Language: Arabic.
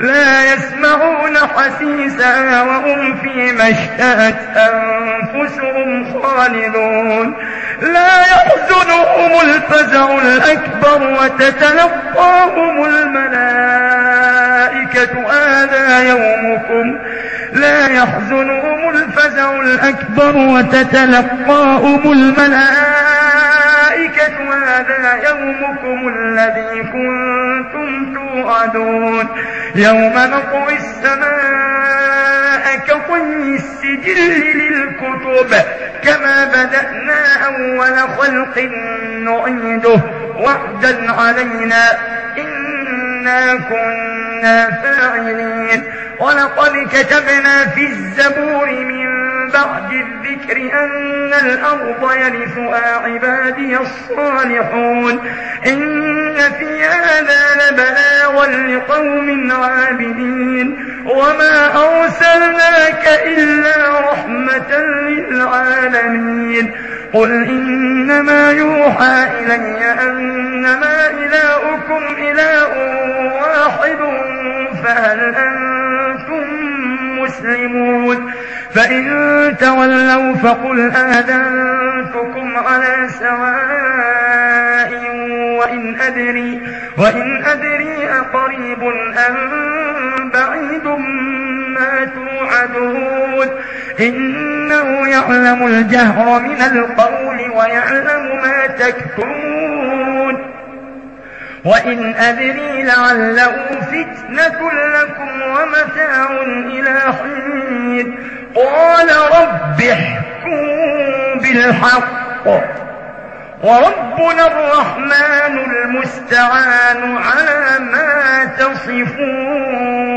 لا يسمعون حسيسها وهم فيما اشتهت أنفسهم خالدون لا يحزنهم الفزع الأكبر وتتلقاهم الملائكة هذا يومكم لا يحزنهم الفزع الأكبر وتتلقاهم الملائكة هذا يومكم الذي كنتم توعدون يوم نطوي السماء كطي السجل للكتب كما بدأنا أول خلق نعيده وعدا علينا إنا كنا فاعلين ولقد كتبنا في الزبور من بعد الذكر أن الأرض يرثها عبادي الصالحون إن في هذا لبلاغا لقوم عابدين وما أرسلناك إلا رحمة للعالمين قل إنما يوحى إلي أنما إلهكم إله واحد فهل أنتم مسلمون فإن تولوا فقل آذنتكم على سواء وإن أدري أقريب أم بعيد ما توعدون إنه يعلم الجهر من القول ويعلم ما تكتمون وإن أدري لعله فتنة لكم ومتاع إلى حين قال رب احكم بالحق وربنا الرحمن المستعان على ما تصفون